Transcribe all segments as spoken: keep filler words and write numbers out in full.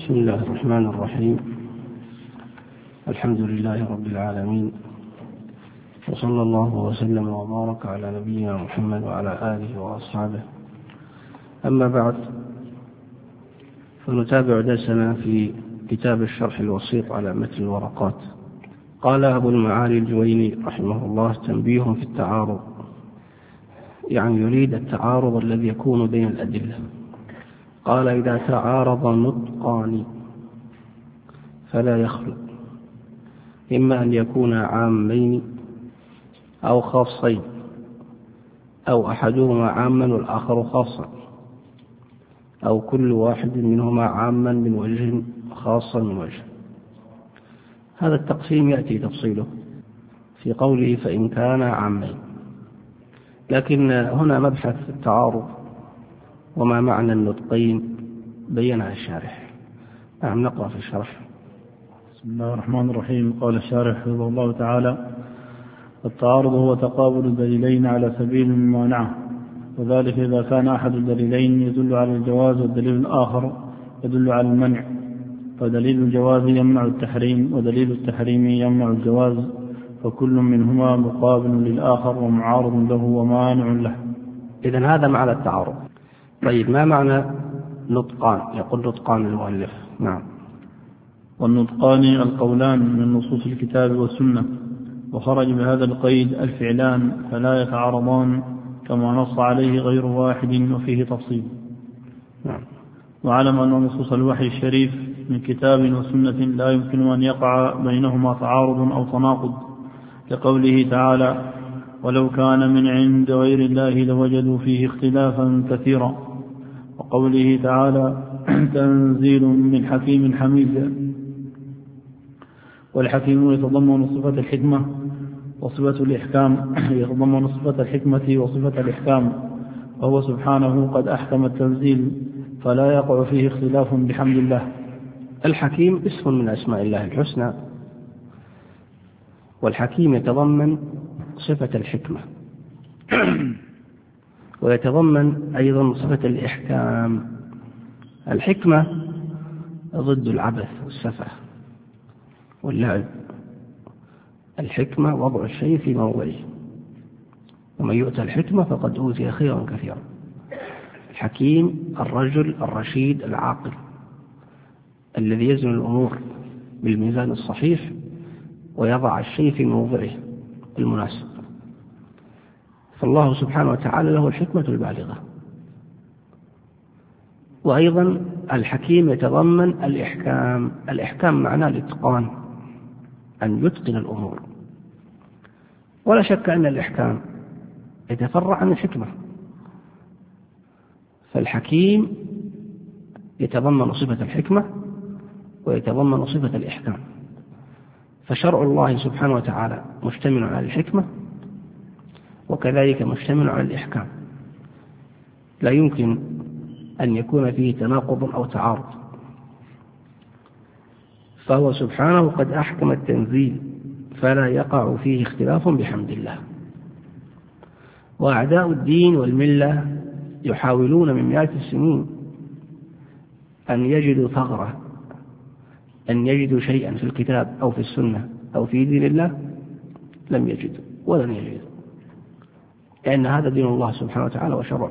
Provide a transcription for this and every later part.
بسم الله الرحمن الرحيم. الحمد لله رب العالمين، وصلى الله وسلم وبارك على نبينا محمد وعلى آله وأصحابه. أما بعد، فنتابع درسنا في كتاب الشرح الوسيط على متن الورقات. قال أبو المعالي الجويني رحمه الله: تنبيه في التعارض، يعني يريد التعارض الذي يكون بين الأدلة. قال: إذا تعارض نطقان فلا يخلو، إما أن يكونا عامين أو خاصين، أو أحدهما عاما والآخر خاصا، أو كل واحد منهما عاما من وجه خاصا من وجه. هذا التقسيم يأتي تفصيله في قوله فإن كان عامين، لكن هنا مبحث التعارض وما معنى النطقين بينها الشارح. نعم، نقرأ في الشرح. بسم الله الرحمن الرحيم. قال الشارح حفظه الله تعالى: التعارض هو تقابل الدليلين على سبيل الممانعة، وذلك إذا كان أحد الدليلين يدل على الجواز والدليل الآخر يدل على المنع، فدليل الجواز يمنع التحريم ودليل التحريم يمنع الجواز، فكل منهما مقابل للآخر ومعارض له ومانع له. إذن هذا معنى التعارض. طيب، ما معنى نطقان؟ يقول نطقان المؤلف. نعم. والنطقان القولان من نصوص الكتاب والسنة، وخرج بهذا القيد الفعلان فلا يتعارضان، كما نص عليه غير واحد وفيه تفصيل. نعم. وعلم أن نصوص الوحي الشريف من كتاب وسنة لا يمكن أن يقع بينهما تعارض أو تناقض، لقوله تعالى: ولو كان من عند غير الله لوجدوا فيه اختلافا كثيرا، وقوله تعالى: تنزيل من حكيم حميد. والحكيم يتضمن صفة الحكمة وصفة الإحكام يتضمن صفة الحكمة وصفة الإحكام، وهو سبحانه قد أحكم التنزيل فلا يقع فيه اختلاف بحمد الله. الحكيم اسم من أسماء الله الحسنى، والحكيم يتضمن صفة الحكمة ويتضمن أيضا صفة الإحكام. الحكمة ضد العبث والسفه واللعب. الحكمة وضع الشيء في موضعه، ومن يؤتى الحكمة فقد أوتي خيرا كثيرا. الحكيم الرجل الرشيد العاقل الذي يزن الأمور بالميزان الصحيح ويضع الشيء في موضعه المناسب. فالله سبحانه وتعالى له الحكمة البالغة. وأيضا الحكيم يتضمن الإحكام. الإحكام معناه الإتقان، أن يتقن الأمور. ولا شك أن الإحكام يتفرع عن الحكمة، فالحكيم يتضمن صفة الحكمة ويتضمن صفة الإحكام. فشرع الله سبحانه وتعالى مشتمل على الحكمة وكذلك مشتمل على الإحكام، لا يمكن أن يكون فيه تناقض أو تعارض. فهو سبحانه قد أحكم التنزيل فلا يقع فيه اختلاف بحمد الله. وأعداء الدين والملة يحاولون من مئات السنين أن يجدوا ثغرة، أن يجدوا شيئا في الكتاب أو في السنة أو في دين الله، لم يجدوا ولن يجدوا، لأن هذا دين الله سبحانه وتعالى وشرعه.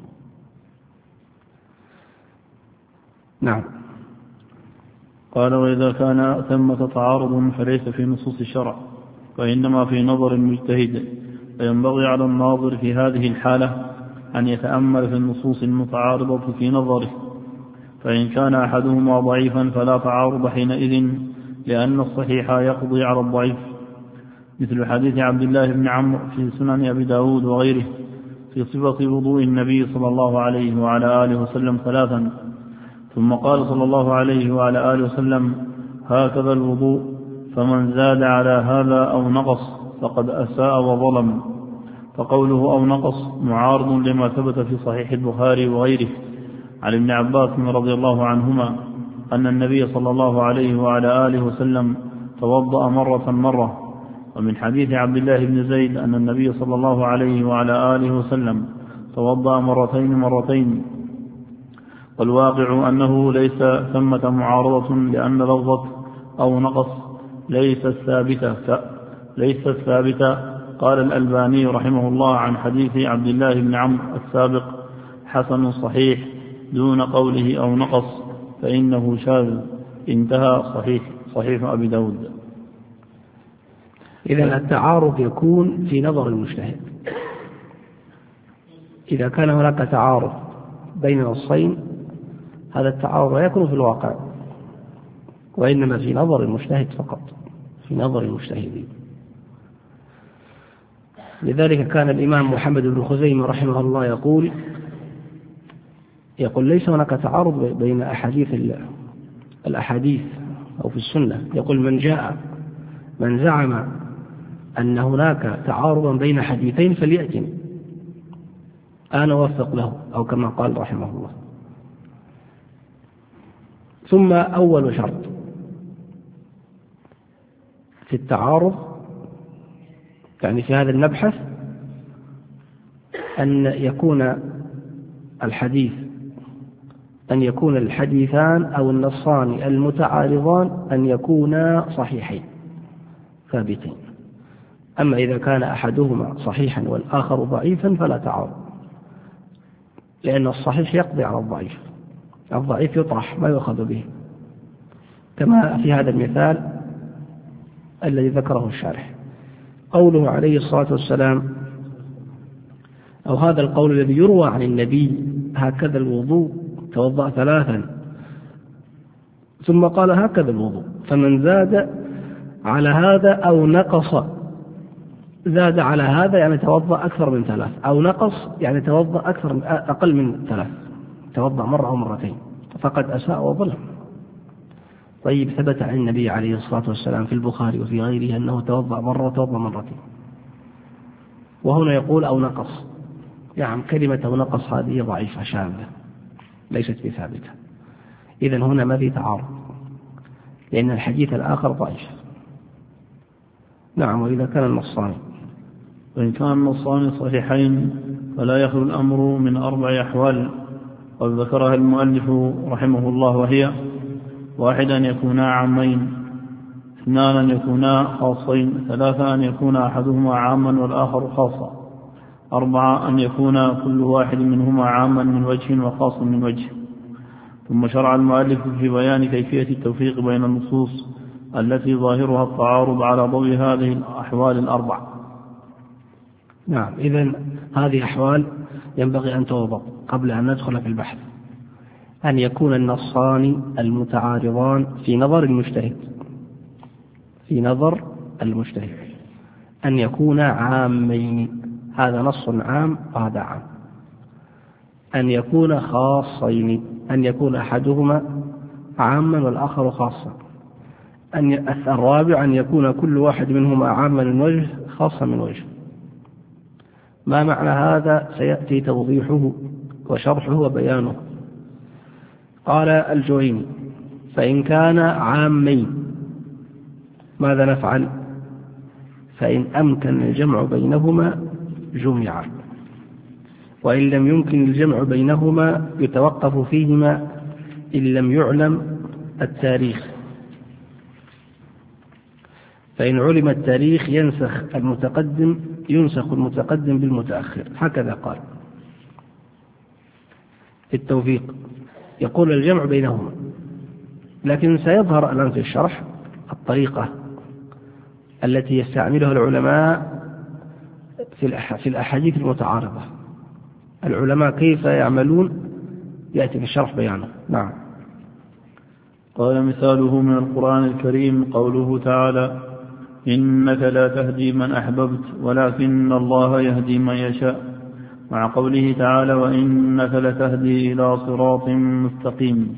نعم. قال: وإذا كان ثمة تعارض فليس في نصوص الشرع، وإنما في نظر المجتهد، فينبغي على الناظر في هذه الحالة أن يتأمل في النصوص المتعارضة في نظره، فإن كان أحدهما ضعيفا فلا تعارض حينئذ، لأن الصحيح يقضي على الضعيف، مثل حديث عبد الله بن عمرو في سنن أبي داود وغيره في صفة وضوء النبي صلى الله عليه وعلى آله وسلم ثلاثا، ثم قال صلى الله عليه وعلى آله وسلم: هكذا الوضوء، فمن زاد على هذا أو نقص فقد أساء وظلم. فقوله أو نقص معارض لما ثبت في صحيح البخاري وغيره عن ابن عباس رضي الله عنهما أن النبي صلى الله عليه وعلى آله وسلم توضأ مرة مرة، ومن حديث عبد الله بن زيد أن النبي صلى الله عليه وعلى آله وسلم توضأ مرتين مرتين. والواقع أنه ليس ثمة معارضة، لأن لفظة أو نقص ليست ثابتة ليست ثابتة قال الألباني رحمه الله عن حديث عبد الله بن عمرو السابق: حسن صحيح دون قوله أو نقص فإنه شاذ. انتهى صحيح صحيح أبي داود. إذن التعارض يكون في نظر المجتهد. إذا كان هناك تعارض بين نصين، هذا التعارض لا يكون في الواقع، وإنما في نظر المجتهد فقط، في نظر المجتهدين. لذلك كان الإمام محمد بن خزيمة رحمه الله يقول يقول ليس هناك تعارض بين أحاديث الأحاديث أو في السنة. يقول من جاء من زعم أن هناك تعارضا بين حديثين فليأتني أنا أوفق له، أو كما قال رحمه الله. ثم أول شرط في التعارض، يعني في هذا المبحث، أن يكون الحديث أن يكون الحديثان أو النصان المتعارضان أن يكونا صحيحين ثابتين. أما إذا كان أحدهما صحيحا والآخر ضعيفا فلا تعارض، لأن الصحيح يقضي على الضعيف، الضعيف يطرح ما يؤخذ به، كما في هذا المثال الذي ذكره الشارح. قوله عليه الصلاة والسلام، أو هذا القول الذي يروى عن النبي: هكذا الوضوء، توضأ ثلاثا، ثم قال هكذا الوضوء، فمن زاد على هذا أو نقص، زاد على هذا يعني توضأ أكثر من ثلاث، أو نقص يعني توضأ أكثر من أقل من ثلاث، توضأ مرة أو مرتين، فقد أساء وظلم. طيب، ثبت عن النبي عليه الصلاة والسلام في البخاري وفي غيره أنه توضأ مرة وتوضأ مرتين، وهنا يقول أو نقص، يعني كلمة أو نقص هذه ضعيفة شاذة ليست بثابتة. إذن هنا ما في تعارض، لأن الحديث الآخر ضعيف. نعم. وإذا كان النصان وإن كان النصان صحيحين فلا يخلو الأمر من أربع أحوال قد ذكرها المؤلف رحمه الله، وهي: واحد أن يكونا عامين، اثنان أن يكونا خاصين، ثلاثة أن يكون أحدهما عاما والآخر خاصا، أربعة أن يكون كل واحد منهما عاما من وجه وخاص من وجه. ثم شرع المؤلف في بيان كيفية التوفيق بين النصوص التي ظاهرها التعارض على ضوء هذه الأحوال الأربع. نعم. إذن هذه أحوال ينبغي أن توضع قبل أن ندخل في البحث: أن يكون النصان المتعارضان في نظر المجتهد في نظر المجتهد أن يكون عامين، هذا نص عام وهذا عام. أن يكون خاصين، أن يكون أحدهما عاما والآخر خاصا. أن الرابع أن يكون كل واحد منهما عاما من وجه خاصا من وجه. ما معنى هذا سيأتي توضيحه وشرحه وبيانه. قال الجويني: فإن كان عامين ماذا نفعل؟ فإن أمكن الجمع بينهما جمعا، وإن لم يمكن الجمع بينهما يتوقف فيهما إن لم يعلم التاريخ. فإن علم التاريخ ينسخ المتقدم ينسخ المتقدم بالمتأخر. هكذا قال في التوفيق. يقول الجمع بينهما، لكن سيظهر الآن في الشرح الطريقة التي يستعملها العلماء في الأحاديث المتعارضة. العلماء كيف يعملون يأتي في الشرح بيانه. نعم. قال: مثاله من القرآن الكريم قوله تعالى: إنك لا تهدي من أحببت ولكن الله يهدي من يشاء، مع قوله تعالى: وإنك لتهدي إلى صراط مستقيم.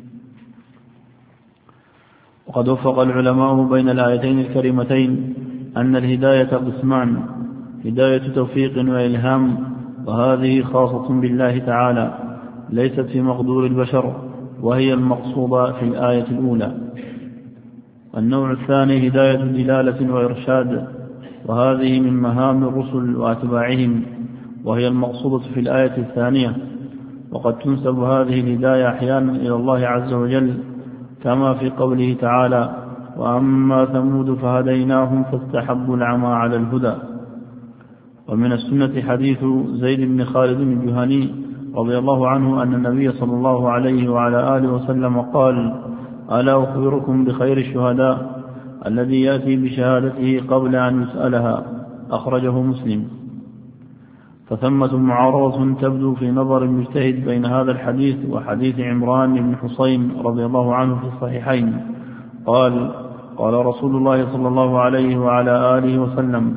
وقد وفق العلماء بين الآيتين الكريمتين أن الهداية قسمان: هداية توفيق وإلهام، وهذه خاصة بالله تعالى ليست في مقدور البشر، وهي المقصودة في الآية الأولى. النوع الثاني هداية دلالة وإرشاد، وهذه من مهام الرسل وأتباعهم، وهي المقصودة في الآية الثانية. وقد تنسب هذه الهداية أحيانا إلى الله عز وجل، كما في قوله تعالى: وأما ثمود فهديناهم فاستحبوا العمى على الهدى. ومن السنة حديث زيد بن خالد الجهني رضي الله عنه أن النبي صلى الله عليه وعلى آله وسلم قال: ألا أخبركم بخير الشهداء الذي يأتي بشهادته قبل أن يسألها؟ أخرجه مسلم. فثمة معارضة تبدو في نظر المجتهد بين هذا الحديث وحديث عمران بن حصين رضي الله عنه في الصحيحين قال: قال رسول الله صلى الله عليه وعلى آله وسلم: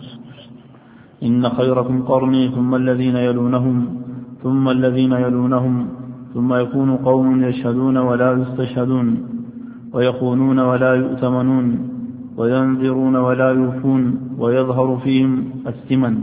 إن خيركم قرني ثم الذين يلونهم ثم الذين يلونهم ثم يكون قوم يشهدون ولا يستشهدون ويخونون ولا يؤتمنون وينذرون ولا يوفون ويظهر فيهم السمن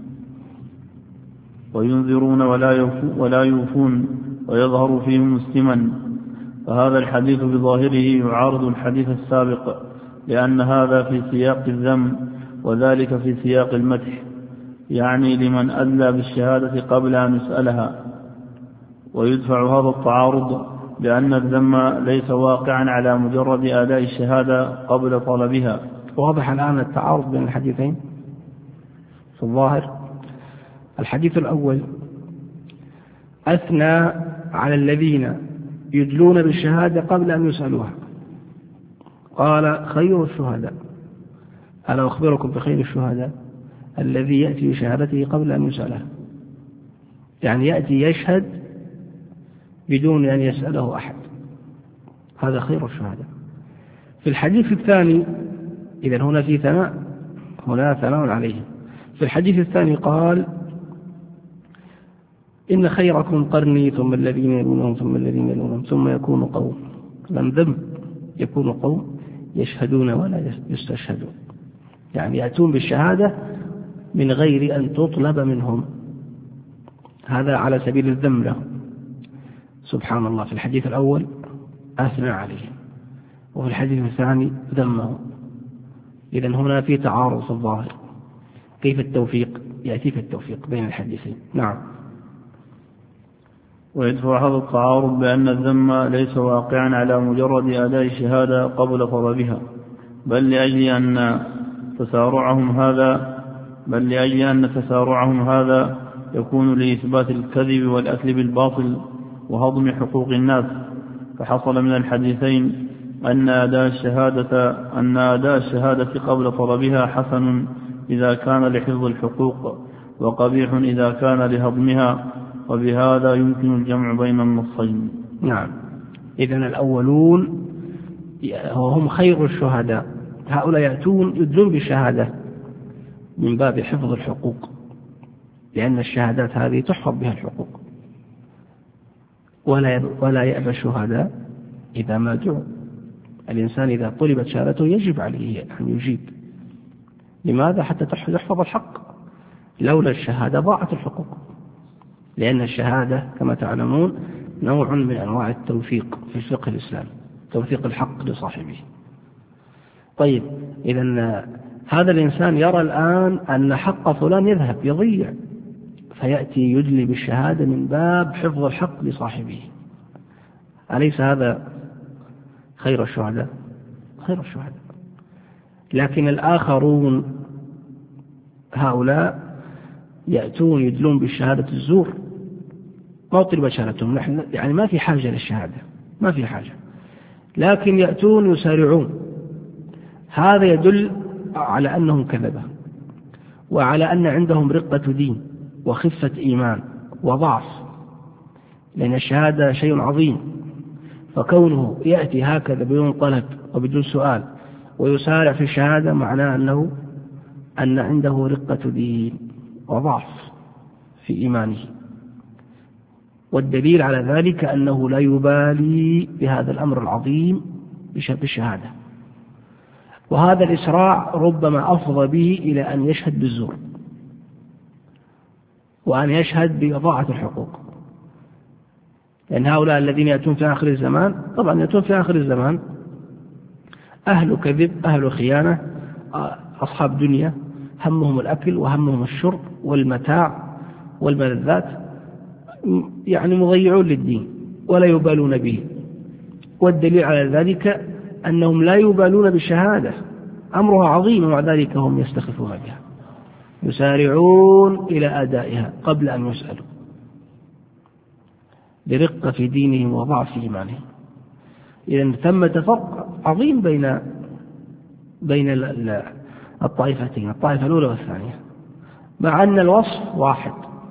وينذرون ولا يوفون ويظهر فيهم السمن. فهذا الحديث بظاهره يعارض الحديث السابق، لأن هذا في سياق الذم وذلك في سياق المدح، يعني لمن أدلى بالشهادة قبل أن يسألها. ويدفع هذا التعارض بأن الذم ليس واقعا على مجرد أداء الشهادة قبل طلبها. واضح الآن التعارض بين الحديثين في الظاهر. الحديث الأول أثنى على الذين يدلون بالشهادة قبل أن يسألوها، قال: خير الشهداء، ألا أخبركم بخير الشهداء الذي يأتي بشهادته قبل أن يسألها، يعني يأتي يشهد بدون أن يسأله أحد، هذا خير الشهداء. في الحديث الثاني، إذن هنا في ثناء، هنا ثناء عليه. في الحديث الثاني قال: إن خيركم قرني ثم الذين يلونهم ثم الذين يلونهم ثم يكون قوم، لم ذم، يكون قوم يشهدون ولا يستشهدون، يعني يأتون بالشهادة من غير أن تطلب منهم، هذا على سبيل الذم لهم. سبحان الله، في الحديث الأول أثنى عليه، وفي الحديث الثاني ذمه. إذن هنا في تعارض في الظاهر. كيف التوفيق؟ يأتي في التوفيق بين الحديثين. نعم. ويدفع هذا التعارض بأن الذم ليس واقعا على مجرد أداء الشهادة قبل طلبها، بل لأجل أن تسارعهم هذا بل لأجل أن تسارعهم هذا يكون لإثبات الكذب والأكل بالباطل وهضم حقوق الناس. فحصل من الحديثين أن أداء الشهادة أن أداء الشهادة قبل طلبها حسن إذا كان لحفظ الحقوق، وقبيح إذا كان لهضمها، وبهذا يمكن الجمع بين النصين. نعم. إذن الأولون هم خير الشهداء، هؤلاء يأتون يدلون بالشهادة من باب حفظ الحقوق، لأن الشهادات هذه تحفظ بها الحقوق، ولا ولا يأبى الشهداء إذا ما دعوا. الإنسان إذا طلبت شهادته يجب عليه أن يجيب. لماذا؟ حتى يحفظ الحق. لولا الشهادة ضاعت الحقوق، لأن الشهادة كما تعلمون نوع من أنواع التوثيق في الفقه الإسلامي، توثيق الحق لصاحبه. طيب، إذن هذا الإنسان يرى الآن أن حق فلان يذهب يضيع، فيأتي يدلي بالشهادة من باب حفظ الحق لصاحبه. أليس هذا خير الشهداء؟ خير الشهداء. لكن الآخرون هؤلاء يأتون يدلون بالشهادة الزور، ما طلب شهادتهم، نحن يعني ما في حاجة للشهادة، ما في حاجة، لكن يأتون يسارعون. هذا يدل على أنهم كذبة، وعلى أن عندهم رقة دين وخفة إيمان وضعف، لأن الشهادة شيء عظيم. فكونه يأتي هكذا بدون طلب وبدون سؤال ويسارع في الشهادة معناه أنه أن عنده رقة دين وضعف في إيمانه. والدليل على ذلك أنه لا يبالي بهذا الأمر العظيم بالشهادة. وهذا الإسراع ربما أفضى به إلى أن يشهد بالزور وأن يشهد بإضاعة الحقوق، لأن هؤلاء الذين يأتون في آخر الزمان طبعا يأتون في آخر الزمان أهل كذب، أهل خيانة، أصحاب دنيا، همهم الأكل وهمهم الشرب والمتاع والملذات، يعني مضيعون للدين ولا يبالون به. والدليل على ذلك أنهم لا يبالون بالشهادة، أمرها عظيم ومع ذلك هم يستخفون بها، يسارعون إلى أدائها قبل أن يسألوا برقة في دينهم وضعف إيمانهم. إذن ثمة فرق عظيم بين بين الطائفتين، الطائفة الأولى والثانية، مع أن الوصف واحد،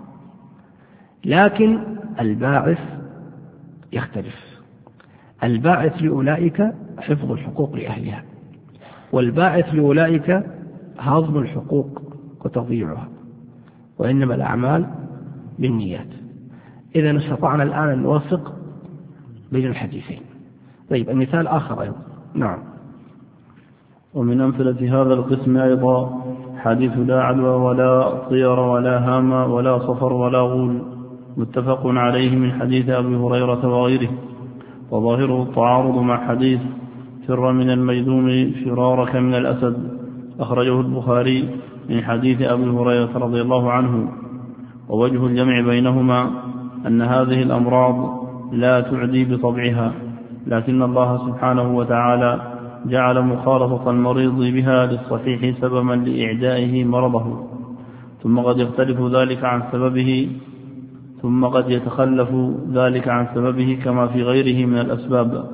لكن الباعث يختلف. الباعث لأولئك حفظ الحقوق لأهلها، والباعث لأولئك هضم الحقوق وتضييعها، وإنما الأعمال بالنيات. إذا استطعنا الآن أن نوفق بين الحديثين. طيب، المثال آخر أيضا. نعم. ومن أمثلة هذا القسم أيضا حديث لا عدوى ولا طير ولا هام ولا صفر ولا غول، متفق عليه من حديث أبي هريرة وغيره، وظاهره التعارض مع حديث فر من المجذوم فرارك من الأسد، أخرجه البخاري من حديث أبي هريرة رضي الله عنه. ووجه الجمع بينهما أن هذه الأمراض لا تعدي بطبعها، لكن الله سبحانه وتعالى جعل مخالطة المريض بها للصحيح سببا لإعدائه مرضه، ثم قد يختلف ذلك عن سببه ثم قد يتخلف ذلك عن سببه كما في غيره من الأسباب.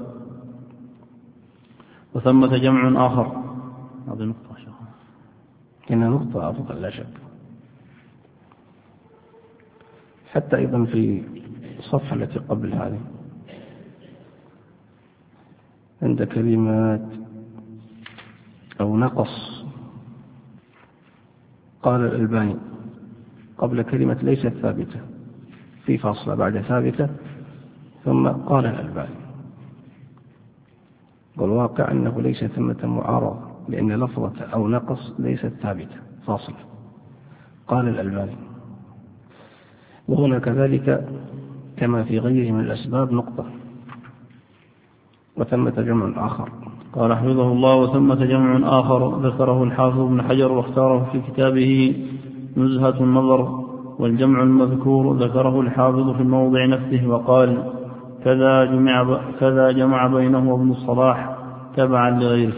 وثمة جمع آخر. هذه نقطة شيخ. إنها نقطة أفضل لا شك. حتى أيضا في الصفحة التي قبل هذه عند كلمات أو نقص، قال الألباني قبل كلمة ليست ثابتة في فاصلة بعد ثابتة، ثم قال الألباني والواقع أنه ليس ثمة معارضة، لأن لفظة أو نقص ليست ثابتة فاصلة. قال الألباني وهنا كذلك كما في غيره من الأسباب نقطة. وثمة جمع آخر. قال حفظه الله وثمة جمع آخر ذكره الحافظ ابن حجر واختاره في كتابه نزهة النظر. والجمع المذكور ذكره الحافظ في الموضع نفسه وقال كذا جمع, كذا جمع بينه وابن الصلاح تبعا لغيره.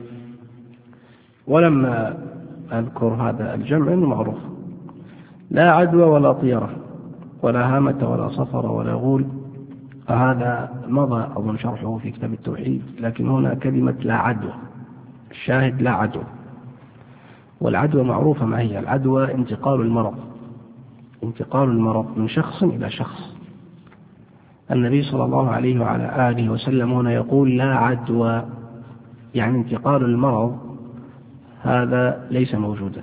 ولما أذكر هذا الجمع معروف، لا عدوى ولا طيرة ولا هامة ولا صفر ولا غول، هذا مضى أظن شرحه في كتاب التوحيد، لكن هنا كلمة لا عدوى، الشاهد لا عدوى. والعدوى معروفة ما هي؟ العدوى انتقال المرض، انتقال المرض من شخص إلى شخص. النبي صلى الله عليه وعلى آله وسلم هنا يقول لا عدوى، يعني انتقال المرض هذا ليس موجودا،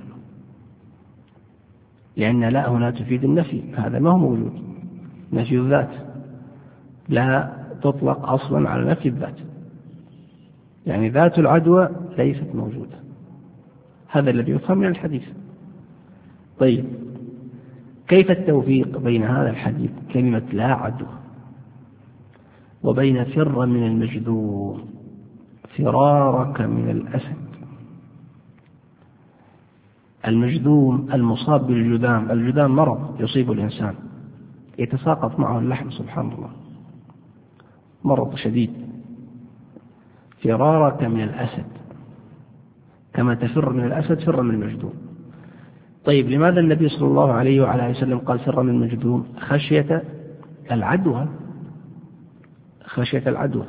لأن لا هنا تفيد النفي، هذا ما هو موجود، نفي الذات لا تطلق أصلا على نفي الذات، يعني ذات العدوى ليست موجودة. هذا الذي يفهم من الحديث. طيب، كيف التوفيق بين هذا الحديث كلمة لا عدوى وبين فر من المجذوم فرارك من الأسد؟ المجذوم المصاب بالجذام، الجذام مرض يصيب الإنسان يتساقط معه اللحم، سبحان الله، مرض شديد. فرارك من الأسد كما تفر من الأسد فر من المجذوم. طيب، لماذا النبي صلى الله عليه وعلى وسلم قال فر من المجذوم؟ خشية العدوى، خشية العدوى.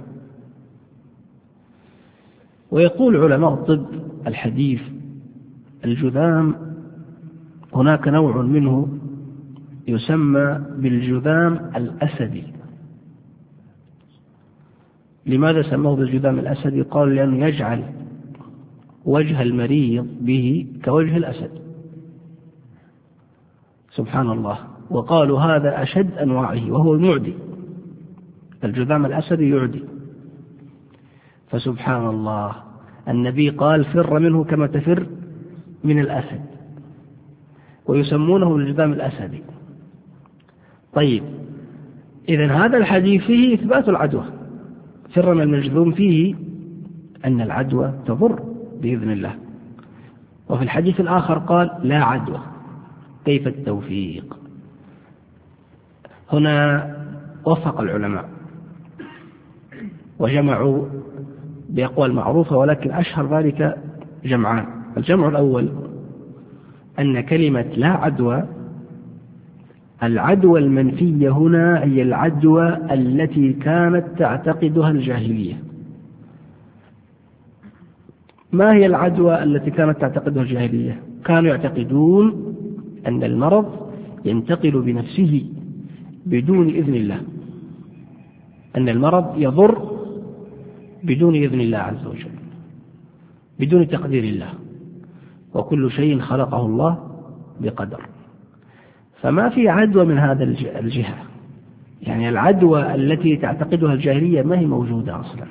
ويقول علماء الطب الحديث الجذام هناك نوع منه يسمى بالجذام الأسدي. لماذا سموه بالجذام الأسدي؟ قال لأنه يجعل وجه المريض به كوجه الأسد، سبحان الله. وقالوا هذا أشد أنواعه وهو المعدي، الجذام الأسدي يعدي. فسبحان الله، النبي قال فر منه كما تفر من الأسد، ويسمونه الجذام الأسدي. طيب، إذن هذا الحديث فيه إثبات العدوى، فر من المجذوم فيه أن العدوى تضر بإذن الله. وفي الحديث الآخر قال لا عدوى. كيف التوفيق؟ هنا وفق العلماء وجمعوا بأقوال معروفة، ولكن أشهر ذلك جمعان. الجمع الأول أن كلمة لا عدوى، العدوى المنفية هنا هي العدوى التي كانت تعتقدها الجاهلية. ما هي العدوى التي كانت تعتقدها الجاهلية؟ كانوا يعتقدون أن المرض ينتقل بنفسه بدون إذن الله، أن المرض يضر بدون إذن الله عز وجل، بدون تقدير الله، وكل شيء خلقه الله بقدر. فما في عدوى من هذا الجهة، يعني العدوى التي تعتقدها الجاهلية ما هي موجودة أصلا.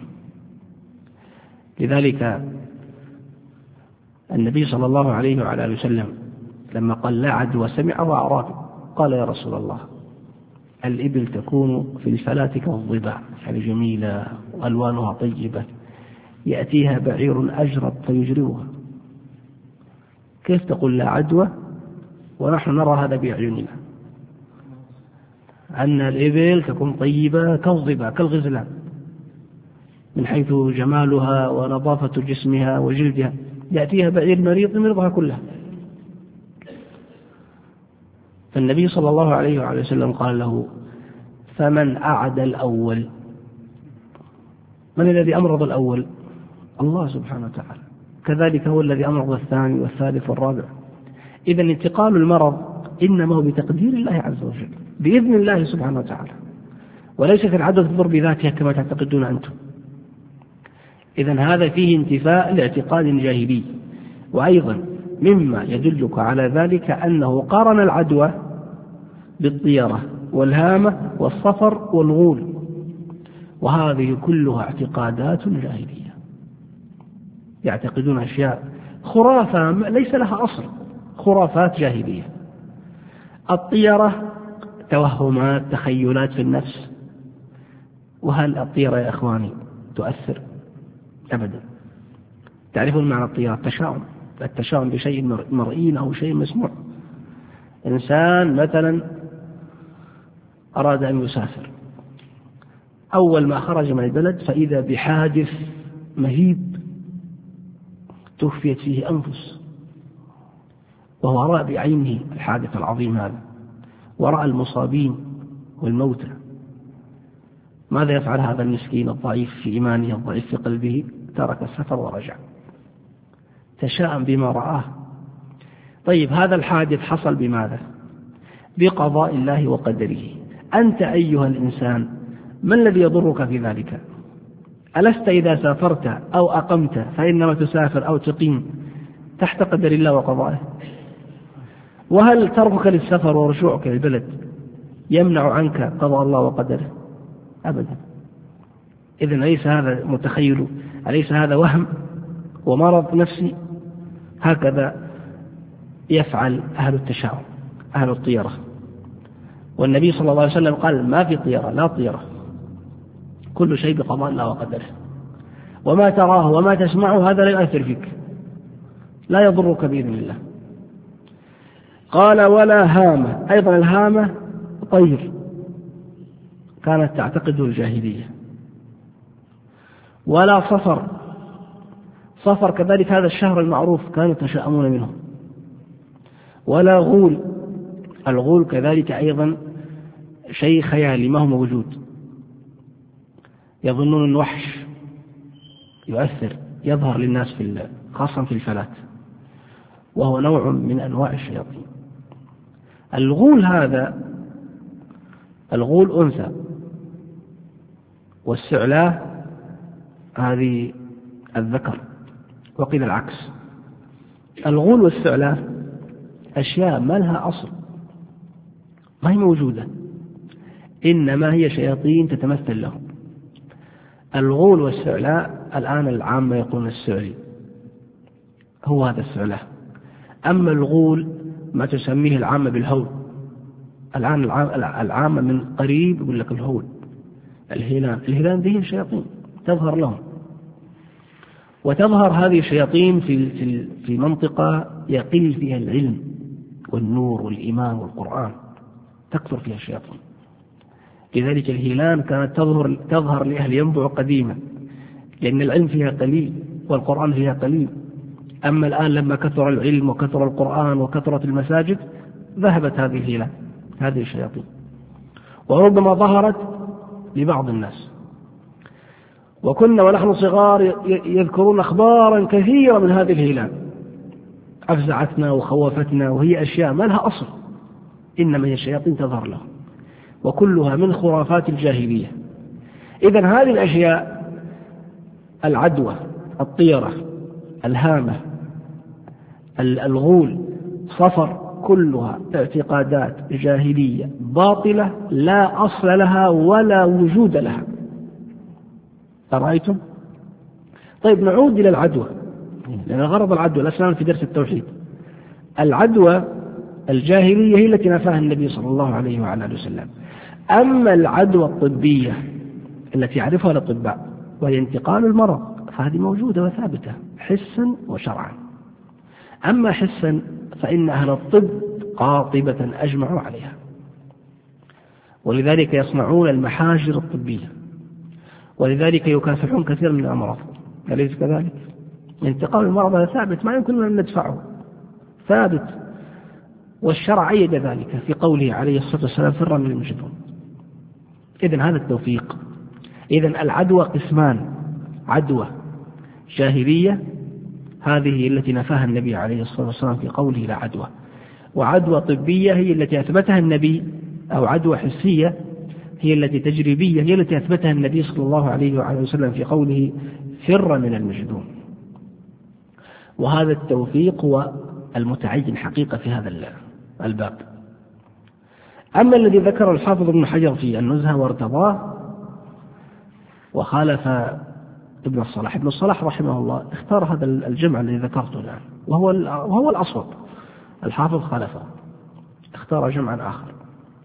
لذلك النبي صلى الله عليه وعلى آله وسلم لما قال لا عدوى سمعه أعرابي قال يا رسول الله الإبل تكون في الفلاة كالضباع، يعني جميلة وألوانها طيبة، يأتيها بعير أجرب فيجربها، كيف تقول لا عدوى ونحن نرى هذا بأعيننا؟ أن الإبل تكون طيبة كالضباع كالغزلان من حيث جمالها ونظافة جسمها وجلدها، يأتيها بعير مريض يمرضها كلها. فالنبي صلى الله عليه وعلى وسلم قال له فمن أعد الأول؟ من الذي أمرض الأول؟ الله سبحانه وتعالى، كذلك هو الذي أمرض الثاني والثالث والرابع. إذن انتقال المرض إنما هو بتقدير الله عز وجل بإذن الله سبحانه وتعالى، وليست العدوى تضر بذاتها كما تعتقدون أنتم. إذن هذا فيه انتفاء لاعتقاد جاهلي. وأيضا مما يدلك على ذلك أنه قارن العدوى بالطيرة والهامة والصفر والغول، وهذه كلها اعتقادات جاهلية، يعتقدون أشياء خرافة ليس لها أصل، خرافات جاهلية. الطيرة توهمات تخيلات في النفس. وهل الطيرة يا إخواني تؤثر؟ أبدا. تعرفون معنى الطيرة؟ التشاؤم، التشاؤم بشيء مرئي أو شيء مسموع. إنسان مثلا أراد أن يسافر، أول ما خرج من البلد فإذا بحادث مهيب توفيت فيه أنفس، وهو رأى بعينه الحادث العظيم هذا، ورأى المصابين والموتى. ماذا يفعل هذا المسكين الضعيف في إيمانه الضعيف في قلبه؟ ترك السفر ورجع، تشاءم بما رآه. طيب هذا الحادث حصل بماذا؟ بقضاء الله وقدره. أنت أيها الإنسان ما الذي يضرك في ذلك؟ ألست إذا سافرت أو أقمت فإنما تسافر أو تقيم تحت قدر الله وقضائه؟ وهل تركك للسفر ورجوعك للبلد يمنع عنك قضاء الله وقدره؟ أبدا. إذن أليس هذا متخيل؟ أليس هذا وهم ومرض نفسي؟ هكذا يفعل أهل التشاؤم، أهل الطيرة. والنبي صلى الله عليه وسلم قال ما في طيرة، لا طيرة، كل شيء بقضاء الله وقدره. وما تراه وما تسمعه هذا لا يؤثر فيك، لا يضرك بإذن الله. قال ولا هامة، أيضا الهامة طير كانت تعتقده الجاهلية. ولا صفر، صفر كذلك هذا الشهر المعروف كانوا يتشاءمون منه. ولا غول، الغول كذلك أيضا شيء خيالي ما هو موجود، يظنون الوحش يؤثر يظهر للناس في خاصة في الفلات، وهو نوع من أنواع الشياطين. الغول هذا الغول أنثى، والسعلاء هذه الذكر، وقيل العكس. الغول والسعلاء أشياء ما لها أصل، ما هي موجودة، إنما هي شياطين تتمثل لهم. الغول والسعلاء الآن العامة يقولون السعلي، هو هذا السعلاء. أما الغول ما تسميه العامة بالهول، الآن العامة من قريب يقول لك الهول، الهلان. الهلان ذي الشياطين تظهر لهم، وتظهر هذه الشياطين في في في منطقة يقل فيها العلم والنور والإيمان والقرآن، تكثر فيها الشياطين. لذلك الهيلان كانت تظهر, تظهر لأهل ينبع قديما، لأن العلم فيها قليل والقرآن فيها قليل. أما الآن لما كثر العلم وكثر القرآن وكثرت المساجد ذهبت هذه الهيلان، هذه الشياطين، وربما ظهرت لبعض الناس. وكنا ونحن صغار يذكرون أخبارا كثيرة من هذه الهيلان أفزعتنا وخوفتنا، وهي أشياء ما لها أصل، إنما هي الشياطين تظهر لهم، وكلها من خرافات الجاهلية. إذن هذه الأشياء، العدوى، الطيرة، الهامة، الغول، صفر، كلها اعتقادات جاهلية باطلة لا أصل لها ولا وجود لها. أرأيتم؟ طيب نعود إلى العدوى، لأن غرض العدوى الأسلام في درس التوحيد. العدوى الجاهلية هي التي نفاها النبي صلى الله عليه وعلى آله وسلم. أما العدوى الطبية التي يعرفها الأطباء وهي انتقال المرض فهذه موجودة وثابتة حسا وشرعا. أما حسا فإن أهل الطب قاطبة أجمعوا عليها، ولذلك يصنعون المحاجر الطبية، ولذلك يكافحون كثير من الأمراض، أليس كذلك؟ انتقال المرض هذا ثابت ما يمكن أن ندفعه، ثابت، والشرع أيد ذلك في قوله عليه الصلاة والسلام فرا من المجدون. إذن هذا التوفيق. إذن العدوى قسمان: عدوى جاهلية هذه التي نفاها النبي عليه الصلاة والسلام في قوله لا عدوى، وعدوى طبية هي التي أثبتها النبي، أو عدوى حسية هي التي تجريبية هي التي أثبتها النبي صلى الله عليه وعلى وسلم في قوله فر من المجدون. وهذا التوفيق هو المتعين حقيقة في هذا الباب. أما الذي ذكر الحافظ ابن حجر في النزهة وارتضاه وخالف ابن الصلاح، ابن الصلاح رحمه الله اختار هذا الجمع الذي ذكرته الآن وهو وهو الأصوب. الحافظ خالفه، اختار جمعا آخر،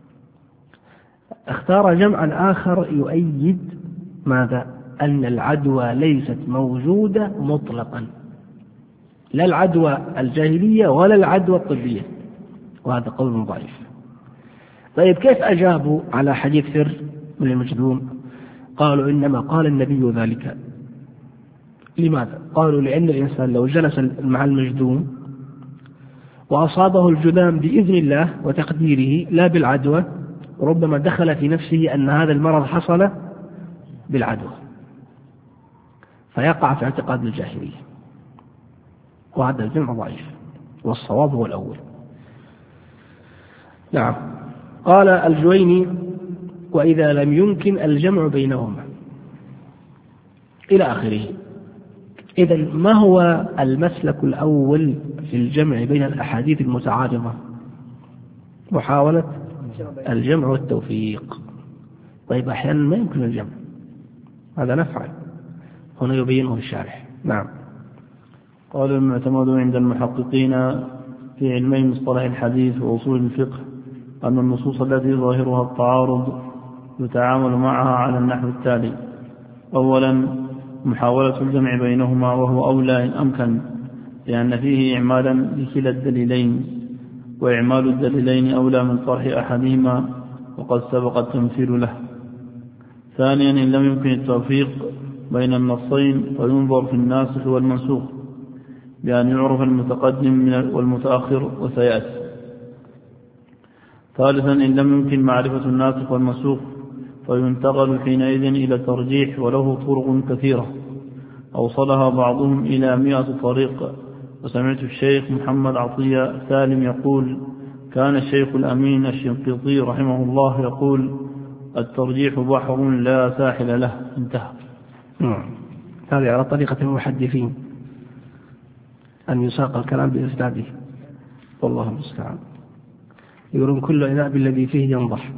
اختار جمعا آخر يؤيد ماذا؟ أن العدوى ليست موجودة مطلقا، لا العدوى الجاهلية ولا العدوى الطبية، وهذا قول ضعيف. طيب كيف أجابوا على حديث فر من المجدون؟ قالوا إنما قال النبي ذلك. لماذا؟ قالوا لأن الإنسان لو جلس مع المجدون وأصابه الجذام بإذن الله وتقديره لا بالعدوى، ربما دخل في نفسه أن هذا المرض حصل بالعدوى فيقع في اعتقاد الجاهلية، وهذا الجمع ضعيف، والصواب هو الأول. نعم. قال الجويني: وإذا لم يمكن الجمع بينهما إلى آخره. إذن ما هو المسلك الأول في الجمع بين الأحاديث المتعارضة؟ محاولة الجمع والتوفيق. طيب أحيانا ما يمكن الجمع، هذا نفعل، هنا يبينه الشارح. نعم. قال: المعتمد عند المحققين في علمي مصطلح الحديث وأصول الفقه أن النصوص التي ظاهرها التعارض يتعامل معها على النحو التالي: أولا محاولة الجمع بينهما، وهو أولى إن أمكن، لأن فيه إعمالا لكلا الدليلين، وإعمال الدليلين أولى من طرح أحدهما وقد سبق التمثيل له. ثانيا إن لم يمكن التوفيق بين النصين فينظر في الناسخ والمنسوخ بأن يعرف المتقدم والمتأخر وسيأتي. ثالثا إن لم يمكن معرفة الناسخ والمنسوخ فينتقل حينئذ إلى الترجيح، وله طرق كثيرة أوصلها بعضهم إلى مئة طريق. وسمعت الشيخ محمد عطية سالم يقول: كان الشيخ الأمين الشنقيطي رحمه الله يقول: الترجيح بحر لا ساحل له. انتهى. هذه على طريقة المحدثين أن يساق الكلام بإسناده، والله المستعان. يقولون كل إناء بالذي فيه ينضح.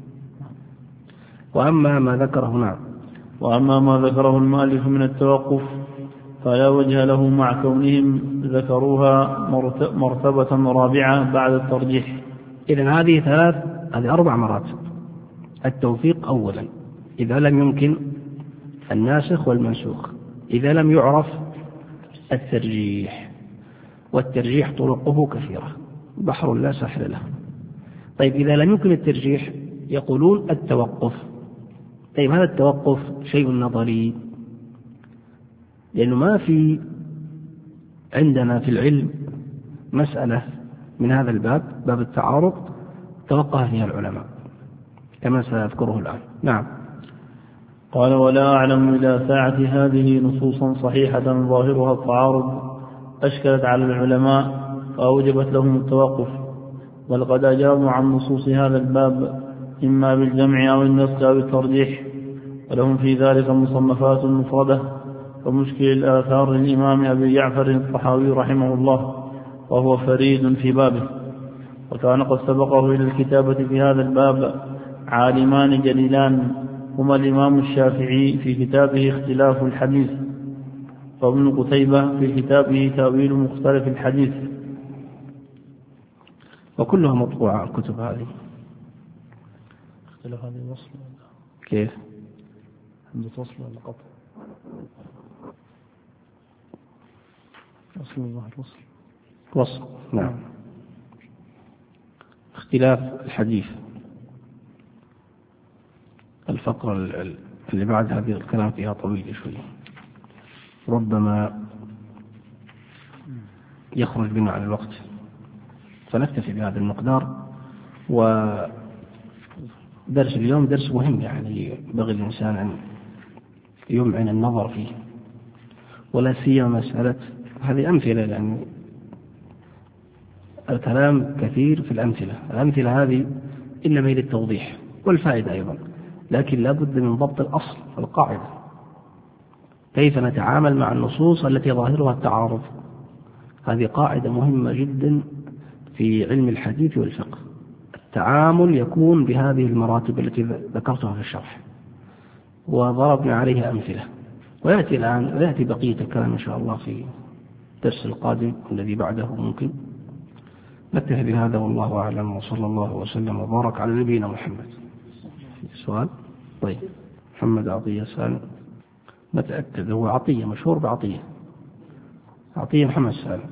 وأما ما ذكره نعم وأما ما ذكره المؤلف من التوقف فلا وجه له مع كونهم ذكروها مرتبة رابعة بعد الترجيح. إذن هذه ثلاث هذه أربع مراتب. التوفيق أولا إذا لم يمكن الناسخ والمنسوخ، إذا لم يعرف الترجيح، والترجيح طرقه كثيرة بحر لا ساحل له. طيب إذا لم يمكن الترجيح يقولون التوقف. طيب هذا التوقف شيء نظري، لأنه ما في عندنا في العلم مسألة من هذا الباب، باب التعارض، توقف فيها العلماء كما سأذكره الآن. نعم. قال: ولا أعلم إلى ساعة هذه نصوصا صحيحة ظاهرها التعارض أشكلت على العلماء فأوجبت لهم التوقف، بل قد أجابوا عن نصوص هذا الباب إما بالجمع أو النسخ أو الترجيح، ولهم في ذلك مصنفات مفردة ومشكل الآثار للإمام أبي جعفر الطحاوي رحمه الله، وهو فريد في بابه. وكان قد سبقه إلى الكتابة في هذا الباب عالمان جليلان هما الإمام الشافعي في كتابه اختلاف الحديث، وابن قتيبة في كتابه تأويل مختلف الحديث، وكلها مطبوعة الكتب هذه. اختلاف هذه وصل كيف؟ عند وصل ولا قطع؟ وصل الظاهر وصل وصل. نعم. اختلاف الحديث الفقرة اللي بعد هذه الكلام فيها طويل شوي، ربما يخرج بنا عن الوقت، فنكتفي بهذا المقدار. ودرس اليوم درس مهم، يعني ينبغي الإنسان أن يمعن النظر فيه، ولا سيما مسألة هذه أمثلة، لأن الكلام كثير في الأمثلة. الأمثلة هذه إنما هي للتوضيح والفائدة أيضا، لكن لا بد من ضبط الأصل القاعدة، كيف نتعامل مع النصوص التي ظاهرها التعارض. هذه قاعدة مهمة جدا في علم الحديث والفقه. التعامل يكون بهذه المراتب التي ذكرتها في الشرح، وضربنا عليها أمثلة، ويأتي الآن ويأتي بقية الكلام إن شاء الله في الدرس القادم الذي بعده ممكن. نكتفي بهذا والله أعلم، وصلى الله وسلم وبارك على نبينا محمد. سؤال؟ طيب. محمد عطية سالم، متأكد هو عطية، مشهور بعطية، عطية محمد سالم.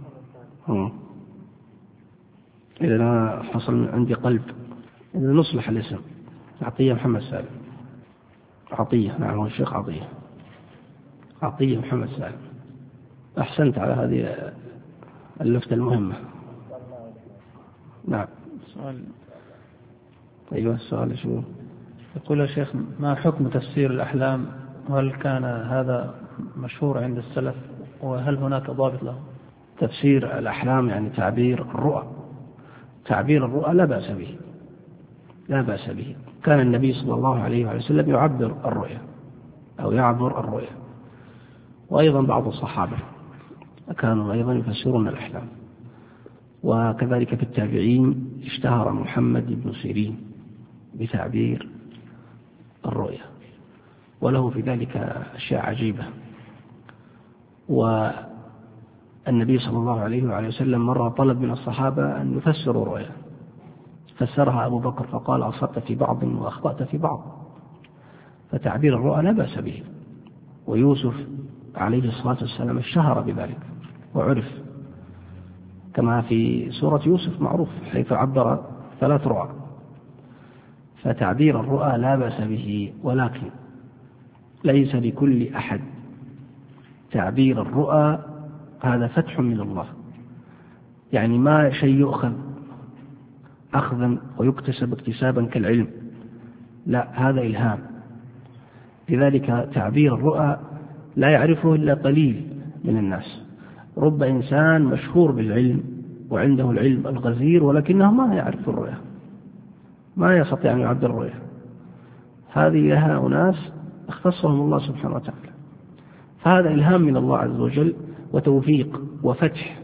إذا أنا حصل من عندي قلب، إذا نصلح الاسم عطية محمد سالم. عطية، نعم، هو الشيخ عطية عطية محمد سالم. أحسنت على هذه اللفتة المهمة. نعم. سؤال. أيوة السؤال شو؟ يقول يا شيخ: ما حكم تفسير الأحلام؟ وهل كان هذا مشهور عند السلف؟ وهل هناك ضابط له؟ تفسير الأحلام يعني تعبير الرؤى. تعبير الرؤى لا بأس به، لا بأس به. كان النبي صلى الله عليه وسلم يعبر الرؤيا أو يعبر الرؤيا، وأيضا بعض الصحابة كانوا أيضا يفسرون الأحلام. وكذلك في التابعين اشتهر محمد بن سيرين بتعبير الرؤيا، وله في ذلك أشياء عجيبة. والنبي صلى الله عليه وسلم مرة طلب من الصحابة أن يفسروا رؤيا، فسرها أبو بكر فقال: أصبت في بعض وأخطأت في بعض. فتعبير الرؤى لا بأس به. ويوسف عليه الصلاة والسلام اشتهر بذلك وعرف، كما في سورة يوسف معروف حيث عبر ثلاث رؤى. فتعبير الرؤى لا بأس به، ولكن ليس لكل أحد. تعبير الرؤى هذا فتح من الله، يعني ما شيء يؤخذ أخذا ويكتسب اكتسابا كالعلم، لا، هذا إلهام. لذلك تعبير الرؤى لا يعرفه إلا قليل من الناس. رب إنسان مشهور بالعلم وعنده العلم الغزير، ولكنه ما يعرف الرؤيا، ما يستطيع أن يعبر الرؤيا. هذه لها أناس اختصهم الله سبحانه وتعالى. فهذا إلهام من الله عز وجل وتوفيق وفتح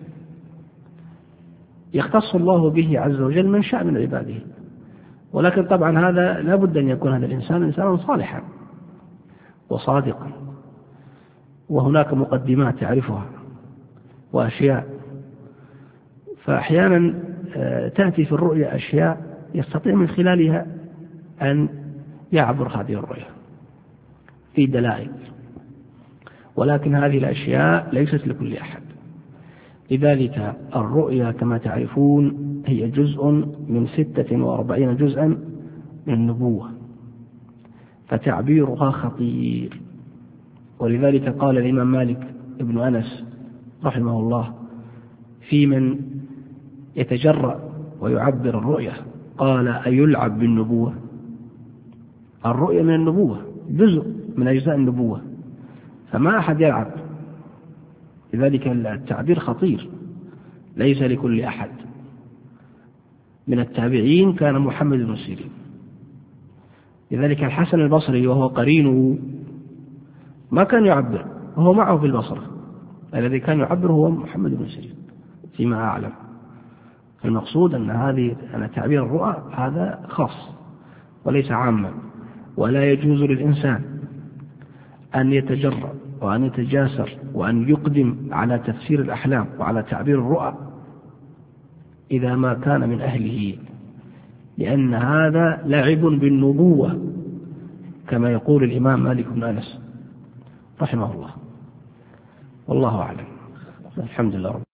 يختص الله به عز وجل من شاء من عباده. ولكن طبعا هذا لا بد أن يكون هذا الإنسان إنسانا صالحا وصادقا، وهناك مقدمات يعرفها وأشياء. فأحيانا تأتي في الرؤيا أشياء يستطيع من خلالها أن يعبر هذه الرؤيا في دلائل، ولكن هذه الأشياء ليست لكل أحد. لذلك الرؤيا كما تعرفون هي جزء من ستة وأربعين جزءا من النبوة، فتعبيرها خطير. ولذلك قال الإمام مالك ابن أنس رحمه الله في من يتجرأ ويعبر الرؤية، قال: أيلعب بالنبوة؟ الرؤية من النبوة، جزء من أجزاء النبوة، فما أحد يلعب. لذلك التعبير خطير، ليس لكل أحد. من التابعين كان محمد بن سيرين، لذلك الحسن البصري وهو قرينه ما كان يعبر، وهو معه في البصرة. الذي كان يعبر هو محمد بن سيرين فيما أعلم. المقصود أن هذه أن تعبير الرؤى هذا خاص وليس عاما، ولا يجوز للإنسان أن يتجرأ وأن يتجاسر وأن يقدم على تفسير الأحلام وعلى تعبير الرؤى إذا ما كان من أهله، لأن هذا لعب بالنبوة كما يقول الإمام مالك بن أنس رحمه الله. والله أعلم. الحمد لله رب